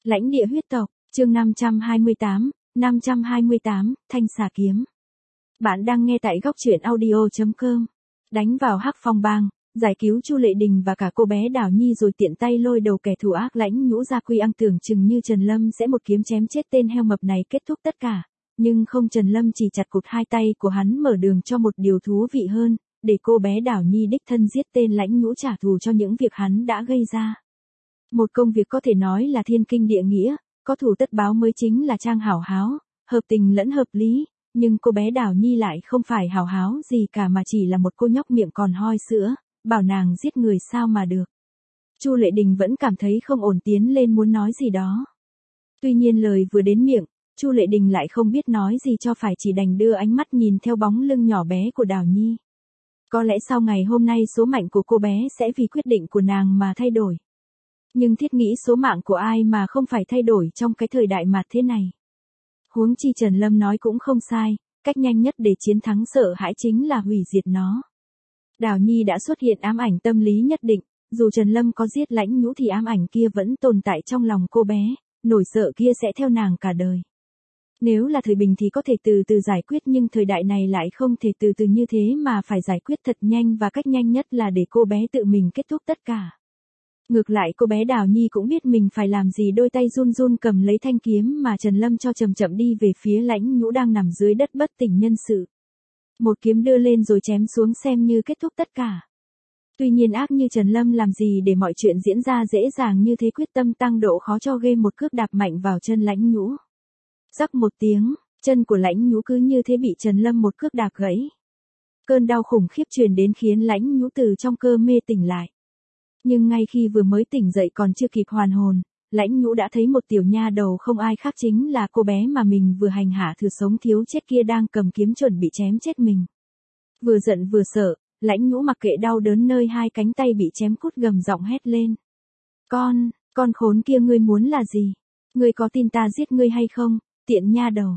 Lãnh địa huyết tộc, chương 528, Thanh xà kiếm. Bạn đang nghe tại góc truyện audio.com. Đánh vào Hắc Phong Bang, giải cứu Chu Lệ Đình và cả cô bé Đào Nhi rồi tiện tay lôi đầu kẻ thù ác Lãnh Nhũ ra Quy Ang, tưởng chừng như Trần Lâm sẽ một kiếm chém chết tên heo mập này kết thúc tất cả. Nhưng không, Trần Lâm chỉ chặt cụt hai tay của hắn, mở đường cho một điều thú vị hơn, để cô bé Đào Nhi đích thân giết tên Lãnh Nhũ trả thù cho những việc hắn đã gây ra. Một công việc có thể nói là thiên kinh địa nghĩa, có thù tất báo mới chính là trang hảo háo, hợp tình lẫn hợp lý, nhưng cô bé Đào Nhi lại không phải hảo háo gì cả mà chỉ là một cô nhóc miệng còn hoi sữa, bảo nàng giết người sao mà được. Chu Lệ Đình vẫn cảm thấy không ổn, tiến lên muốn nói gì đó. Tuy nhiên lời vừa đến miệng, Chu Lệ Đình lại không biết nói gì cho phải, chỉ đành đưa ánh mắt nhìn theo bóng lưng nhỏ bé của Đào Nhi. Có lẽ sau ngày hôm nay số mệnh của cô bé sẽ vì quyết định của nàng mà thay đổi. Nhưng thiết nghĩ số mạng của ai mà không phải thay đổi trong cái thời đại mà thế này. Huống chi Trần Lâm nói cũng không sai, cách nhanh nhất để chiến thắng sợ hãi chính là hủy diệt nó. Đào Nhi đã xuất hiện ám ảnh tâm lý nhất định, dù Trần Lâm có giết Lãnh Nhũ thì ám ảnh kia vẫn tồn tại trong lòng cô bé, nỗi sợ kia sẽ theo nàng cả đời. Nếu là thời bình thì có thể từ từ giải quyết, nhưng thời đại này lại không thể từ từ như thế mà phải giải quyết thật nhanh, và cách nhanh nhất là để cô bé tự mình kết thúc tất cả. Ngược lại cô bé Đào Nhi cũng biết mình phải làm gì, đôi tay run run cầm lấy thanh kiếm mà Trần Lâm cho chậm chậm đi về phía Lãnh Nhũ đang nằm dưới đất bất tỉnh nhân sự. Một kiếm đưa lên rồi chém xuống xem như kết thúc tất cả. Tuy nhiên ác như Trần Lâm làm gì để mọi chuyện diễn ra dễ dàng như thế, quyết tâm tăng độ khó cho game, một cước đạp mạnh vào chân Lãnh Nhũ. Rắc một tiếng, chân của Lãnh Nhũ cứ như thế bị Trần Lâm một cước đạp gãy. Cơn đau khủng khiếp truyền đến khiến Lãnh Nhũ từ trong cơ mê tỉnh lại. Nhưng ngay khi vừa mới tỉnh dậy còn chưa kịp hoàn hồn, Lãnh Nhũ đã thấy một tiểu nha đầu không ai khác chính là cô bé mà mình vừa hành hạ thử sống thiếu chết kia đang cầm kiếm chuẩn bị chém chết mình. Vừa giận vừa sợ, Lãnh Nhũ mặc kệ đau đớn nơi hai cánh tay bị chém cút, gầm giọng hét lên. Con khốn kia, ngươi muốn là gì? Ngươi có tin ta giết ngươi hay không, tiện nha đầu?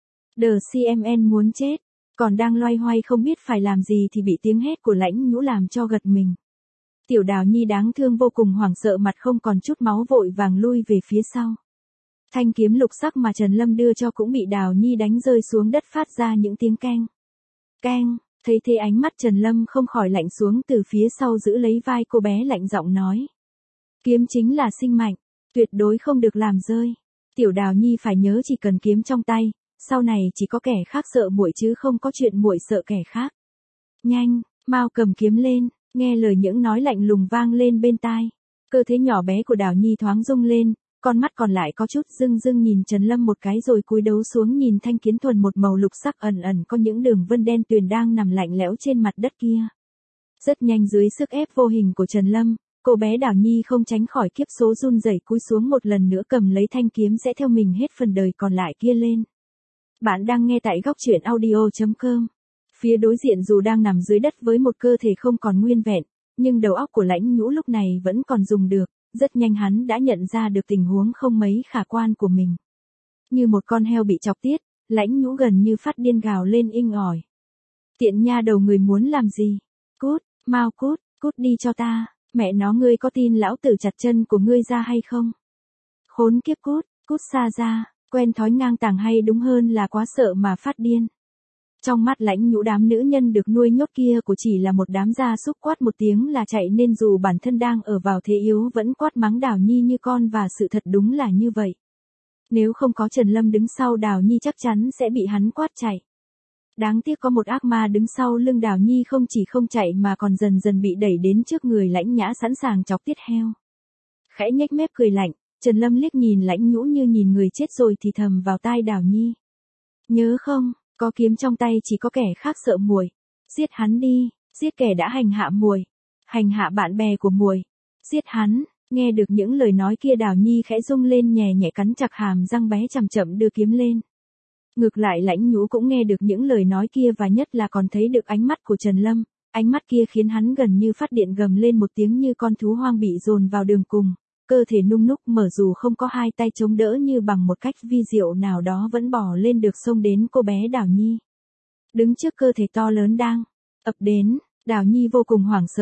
Đờ CMN muốn chết, còn đang loay hoay không biết phải làm gì thì bị tiếng hét của Lãnh Nhũ làm cho gật mình. Tiểu Đào Nhi đáng thương vô cùng hoảng sợ, mặt không còn chút máu, vội vàng lui về phía sau. Thanh kiếm lục sắc mà Trần Lâm đưa cho cũng bị Đào Nhi đánh rơi xuống đất, phát ra những tiếng keng. Keng, thấy thế ánh mắt Trần Lâm không khỏi lạnh xuống, từ phía sau giữ lấy vai cô bé lạnh giọng nói. Kiếm chính là sinh mệnh, tuyệt đối không được làm rơi. Tiểu Đào Nhi phải nhớ, chỉ cần kiếm trong tay, sau này chỉ có kẻ khác sợ muội chứ không có chuyện muội sợ kẻ khác. Nhanh, mau cầm kiếm lên. Nghe lời những nói lạnh lùng vang lên bên tai, cơ thể nhỏ bé của Đào Nhi thoáng rung lên, con mắt còn lại có chút rưng rưng nhìn Trần Lâm một cái rồi cúi đầu xuống nhìn thanh kiếm thuần một màu lục sắc ẩn ẩn có những đường vân đen tuyền đang nằm lạnh lẽo trên mặt đất kia. Rất nhanh dưới sức ép vô hình của Trần Lâm, cô bé Đào Nhi không tránh khỏi kiếp số, run rẩy cúi xuống một lần nữa cầm lấy thanh kiếm sẽ theo mình hết phần đời còn lại kia lên. Bạn đang nghe tại góc truyện audio.com. Phía đối diện dù đang nằm dưới đất với một cơ thể không còn nguyên vẹn, nhưng đầu óc của Lãnh Nhũ lúc này vẫn còn dùng được, rất nhanh hắn đã nhận ra được tình huống không mấy khả quan của mình. Như một con heo bị chọc tiết, Lãnh Nhũ gần như phát điên gào lên inh ỏi. Tiện nha đầu, người muốn làm gì? Cút, mau cút, cút đi cho ta, mẹ nó, ngươi có tin lão tử chặt chân của ngươi ra hay không? Khốn kiếp, cút, cút xa ra, quen thói ngang tàng hay đúng hơn là quá sợ mà phát điên. Trong mắt Lãnh Nhũ, đám nữ nhân được nuôi nhốt kia của chỉ là một đám gia súc, quát một tiếng là chạy, nên dù bản thân đang ở vào thế yếu vẫn quát mắng Đào Nhi như con, và sự thật đúng là như vậy. Nếu không có Trần Lâm đứng sau, Đào Nhi chắc chắn sẽ bị hắn quát chạy. Đáng tiếc có một ác ma đứng sau lưng Đào Nhi, không chỉ không chạy mà còn dần dần bị đẩy đến trước người Lãnh Nhã, sẵn sàng chọc tiết heo. Khẽ nhếch mép cười lạnh, Trần Lâm liếc nhìn Lãnh Nhũ như nhìn người chết rồi thì thầm vào tai Đào Nhi. Nhớ không? Có kiếm trong tay chỉ có kẻ khác sợ muội. Giết hắn đi, giết kẻ đã hành hạ muội, hành hạ bạn bè của muội. Giết hắn. Nghe được những lời nói kia, Đào Nhi khẽ rung lên, nhè nhẹ cắn chặt hàm răng bé, chậm chậm đưa kiếm lên. Ngược lại Lãnh Nhũ cũng nghe được những lời nói kia, và nhất là còn thấy được ánh mắt của Trần Lâm. Ánh mắt kia khiến hắn gần như phát điện, gầm lên một tiếng như con thú hoang bị dồn vào đường cùng. Cơ thể nung núc mở, dù không có hai tay chống đỡ như bằng một cách vi diệu nào đó vẫn bò lên được, xông đến cô bé Đào Nhi. Đứng trước cơ thể to lớn đang ập đến, Đào Nhi vô cùng hoảng sợ,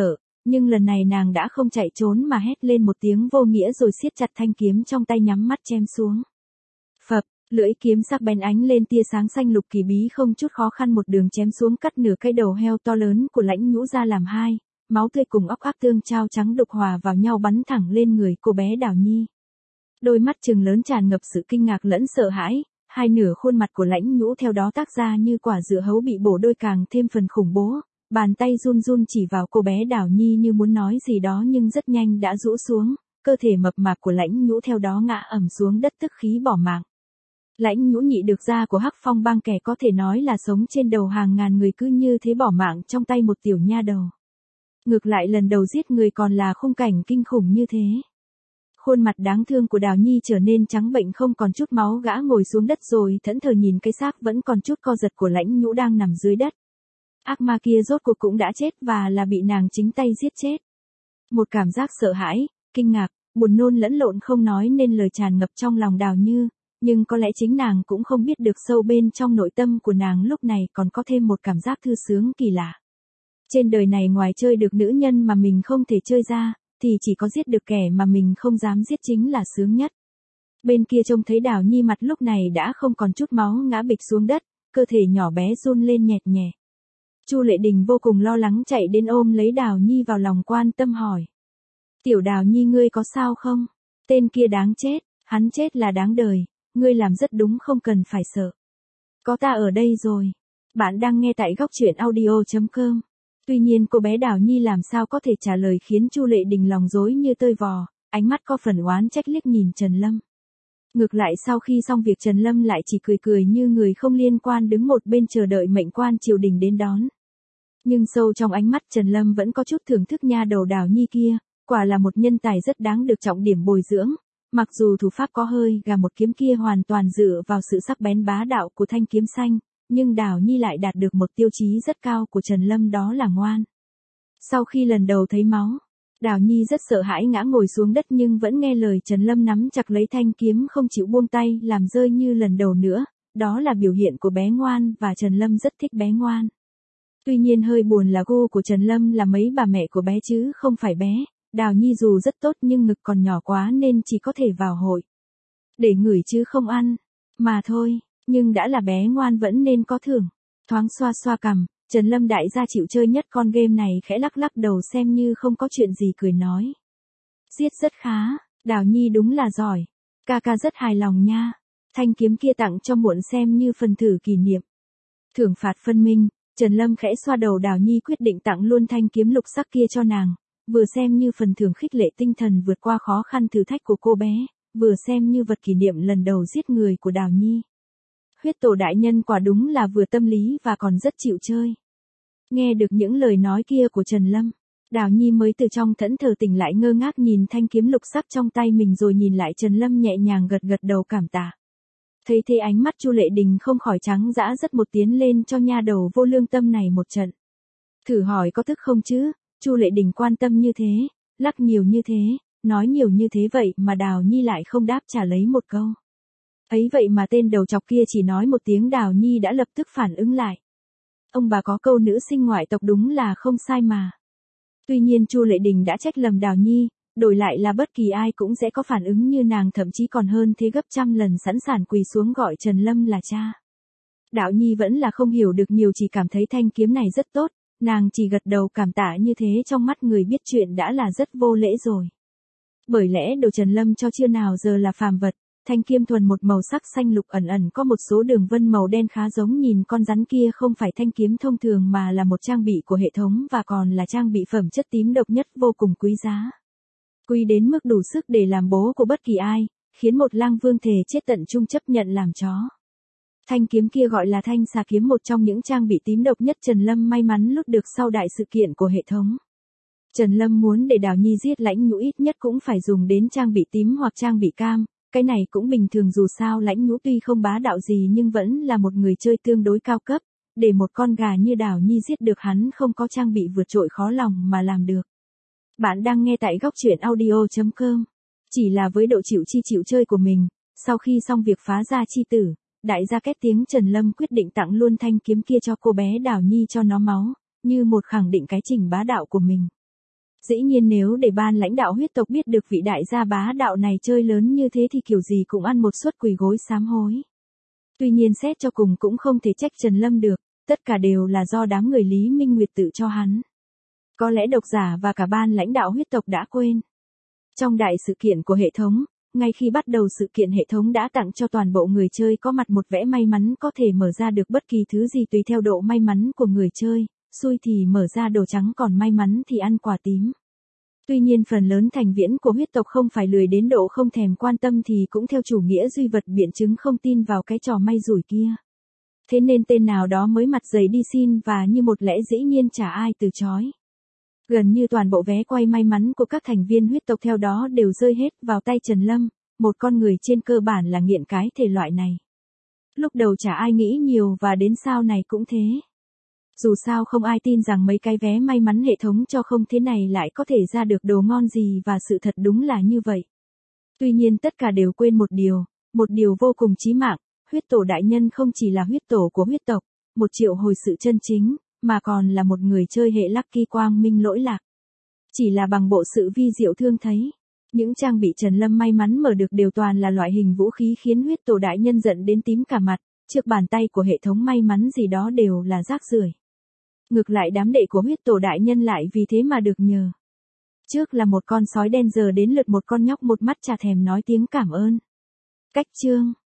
Nhưng lần này nàng đã không chạy trốn mà hét lên một tiếng vô nghĩa rồi siết chặt thanh kiếm trong tay nhắm mắt chém xuống. Phập, lưỡi kiếm sắc bén ánh lên tia sáng xanh lục kỳ bí không chút khó khăn một đường chém xuống cắt nửa cái đầu heo to lớn của Lãnh Nhũ ra làm hai, máu tươi cùng óc ác tương trao trắng đục hòa vào nhau bắn thẳng lên người cô bé Đào Nhi. Đôi mắt trừng lớn tràn ngập sự kinh ngạc lẫn sợ hãi, hai nửa khuôn mặt của Lãnh Nhũ theo đó tác ra như quả dưa hấu bị bổ đôi càng thêm phần khủng bố, bàn tay run run chỉ vào cô bé Đào Nhi như muốn nói gì đó nhưng rất nhanh đã rũ xuống, cơ thể mập mạp của Lãnh Nhũ theo đó ngã ầm xuống đất tức khí bỏ mạng. Lãnh Nhũ nhị được ra của Hắc Phong bang kẻ có thể nói là sống trên đầu hàng ngàn người cứ như thế bỏ mạng trong tay một tiểu nha đầu. Ngược lại lần đầu giết người còn là khung cảnh kinh khủng như thế. Khuôn mặt đáng thương của Đào Nhi trở nên trắng bệnh không còn chút máu, gã ngồi xuống đất rồi thẫn thờ nhìn cái xác vẫn còn chút co giật của Lãnh Nhũ đang nằm dưới đất. Ác ma kia rốt cuộc cũng đã chết và là bị nàng chính tay giết chết. Một cảm giác sợ hãi, kinh ngạc, buồn nôn lẫn lộn không nói nên lời tràn ngập trong lòng Đào Như, nhưng có lẽ chính nàng cũng không biết được sâu bên trong nội tâm của nàng lúc này còn có thêm một cảm giác thư sướng kỳ lạ. Trên đời này ngoài chơi được nữ nhân mà mình không thể chơi ra, thì chỉ có giết được kẻ mà mình không dám giết chính là sướng nhất. Bên kia trông thấy Đào Nhi mặt lúc này đã không còn chút máu ngã bịch xuống đất, cơ thể nhỏ bé run lên nhẹ nhẹ. Chu Lệ Đình vô cùng lo lắng chạy đến ôm lấy Đào Nhi vào lòng quan tâm hỏi. Tiểu Đào Nhi ngươi có sao không? Tên kia đáng chết, hắn chết là đáng đời, ngươi làm rất đúng không cần phải sợ. Có ta ở đây rồi. Bạn đang nghe tại góc truyện audio.com. Tuy nhiên cô bé Đào Nhi làm sao có thể trả lời khiến Chu Lệ Đình lòng rối như tơi vò, ánh mắt có phần oán trách liếc nhìn Trần Lâm. Ngược lại sau khi xong việc Trần Lâm lại chỉ cười cười như người không liên quan đứng một bên chờ đợi mệnh quan triều đình đến đón. Nhưng sâu trong ánh mắt Trần Lâm vẫn có chút thưởng thức nha đầu Đào Nhi kia, quả là một nhân tài rất đáng được trọng điểm bồi dưỡng, mặc dù thủ pháp có hơi gà một kiếm kia hoàn toàn dựa vào sự sắc bén bá đạo của thanh kiếm xanh, nhưng Đào Nhi lại đạt được một tiêu chí rất cao của Trần Lâm đó là ngoan. Sau khi lần đầu thấy máu, Đào Nhi rất sợ hãi ngã ngồi xuống đất nhưng vẫn nghe lời Trần Lâm nắm chặt lấy thanh kiếm không chịu buông tay làm rơi như lần đầu nữa, đó là biểu hiện của bé ngoan và Trần Lâm rất thích bé ngoan. Tuy nhiên hơi buồn là gu của Trần Lâm là mấy bà mẹ của bé chứ không phải bé, Đào Nhi dù rất tốt nhưng ngực còn nhỏ quá nên chỉ có thể vào hội. Để ngửi chứ không ăn, mà thôi, nhưng đã là bé ngoan vẫn nên có thưởng. Thoáng xoa xoa cằm, Trần Lâm đại gia chịu chơi nhất con game này khẽ lắc lắc đầu xem như không có chuyện gì cười nói. Giết rất khá, Đào Nhi đúng là giỏi, ca ca rất hài lòng nha, thanh kiếm kia tặng cho muộn xem như phần thử kỷ niệm. Thưởng phạt phân minh. Trần Lâm khẽ xoa đầu Đào Nhi quyết định tặng luôn thanh kiếm lục sắc kia cho nàng, vừa xem như phần thưởng khích lệ tinh thần vượt qua khó khăn thử thách của cô bé, vừa xem như vật kỷ niệm lần đầu giết người của Đào Nhi. Huyết tổ đại nhân quả đúng là vừa tâm lý và còn rất chịu chơi. Nghe được những lời nói kia của Trần Lâm, Đào Nhi mới từ trong thẫn thờ tỉnh lại ngơ ngác nhìn thanh kiếm lục sắc trong tay mình rồi nhìn lại Trần Lâm nhẹ nhàng gật gật đầu cảm tạ. Thấy thế ánh mắt Chu Lệ Đình không khỏi trắng dã rất một tiến lên cho nha đầu vô lương tâm này một trận. Thử hỏi có tức không chứ, Chu Lệ Đình quan tâm như thế, lắc nhiều như thế, nói nhiều như thế vậy mà Đào Nhi lại không đáp trả lấy một câu. Ấy vậy mà tên đầu chọc kia chỉ nói một tiếng Đào Nhi đã lập tức phản ứng lại. Ông bà có câu nữ sinh ngoại tộc đúng là không sai mà. Tuy nhiên Chu Lệ Đình đã trách lầm Đào Nhi, đổi lại là bất kỳ ai cũng sẽ có phản ứng như nàng thậm chí còn hơn thế gấp trăm lần sẵn sàng quỳ xuống gọi Trần Lâm là cha. Đạo Nhi vẫn là không hiểu được nhiều chỉ cảm thấy thanh kiếm này rất tốt, nàng chỉ gật đầu cảm tạ như thế trong mắt người biết chuyện đã là rất vô lễ rồi. Bởi lẽ đồ Trần Lâm cho chưa nào giờ là phàm vật, thanh kiếm thuần một màu sắc xanh lục ẩn ẩn có một số đường vân màu đen khá giống nhìn con rắn kia không phải thanh kiếm thông thường mà là một trang bị của hệ thống và còn là trang bị phẩm chất tím độc nhất vô cùng quý giá. Quý đến mức đủ sức để làm bố của bất kỳ ai, khiến một lang vương thề chết tận chung chấp nhận làm chó. Thanh kiếm kia gọi là thanh xà kiếm, một trong những trang bị tím độc nhất Trần Lâm may mắn lút được sau đại sự kiện của hệ thống. Trần Lâm muốn để Đào Nhi giết Lãnh Nhũ ít nhất cũng phải dùng đến trang bị tím hoặc trang bị cam, cái này cũng bình thường dù sao Lãnh Nhũ tuy không bá đạo gì nhưng vẫn là một người chơi tương đối cao cấp, để một con gà như Đào Nhi giết được hắn không có trang bị vượt trội khó lòng mà làm được. Bạn đang nghe tại góc truyện audio.com. Chỉ là với độ chịu chơi của mình, sau khi xong việc phá ra chi tử, đại gia két tiếng Trần Lâm quyết định tặng luôn thanh kiếm kia cho cô bé Đào Nhi cho nó máu, như một khẳng định cái trình bá đạo của mình. Dĩ nhiên nếu để ban lãnh đạo huyết tộc biết được vị đại gia bá đạo này chơi lớn như thế thì kiểu gì cũng ăn một suất quỳ gối sám hối. Tuy nhiên xét cho cùng cũng không thể trách Trần Lâm được, tất cả đều là do đám người Lý Minh Nguyệt tự cho hắn. Có lẽ độc giả và cả ban lãnh đạo huyết tộc đã quên. Trong đại sự kiện của hệ thống, ngay khi bắt đầu sự kiện hệ thống đã tặng cho toàn bộ người chơi có mặt một vẽ may mắn có thể mở ra được bất kỳ thứ gì tùy theo độ may mắn của người chơi, xui thì mở ra đồ trắng còn may mắn thì ăn quả tím. Tuy nhiên phần lớn thành viên của huyết tộc không phải lười đến độ không thèm quan tâm thì cũng theo chủ nghĩa duy vật biện chứng không tin vào cái trò may rủi kia. Thế nên tên nào đó mới mặt dày đi xin và như một lẽ dĩ nhiên chả ai từ chối. Gần như toàn bộ vé quay may mắn của các thành viên huyết tộc theo đó đều rơi hết vào tay Trần Lâm, một con người trên cơ bản là nghiện cái thể loại này. Lúc đầu chả ai nghĩ nhiều và đến sau này cũng thế. Dù sao không ai tin rằng mấy cái vé may mắn hệ thống cho không thế này lại có thể ra được đồ ngon gì và sự thật đúng là như vậy. Tuy nhiên tất cả đều quên một điều vô cùng chí mạng, huyết tổ đại nhân không chỉ là huyết tổ của huyết tộc, 1 triệu hồi sự chân chính, mà còn là một người chơi hệ Lucky quang minh lỗi lạc. Chỉ là bằng bộ sự vi diệu thương thấy, những trang bị Trần Lâm may mắn mở được đều toàn là loại hình vũ khí khiến huyết tổ đại nhân giận đến tím cả mặt, trước bàn tay của hệ thống may mắn gì đó đều là rác rưởi. Ngược lại đám đệ của huyết tổ đại nhân lại vì thế mà được nhờ. Trước là một con sói đen giờ đến lượt một con nhóc một mắt chả thèm nói tiếng cảm ơn. Cách chương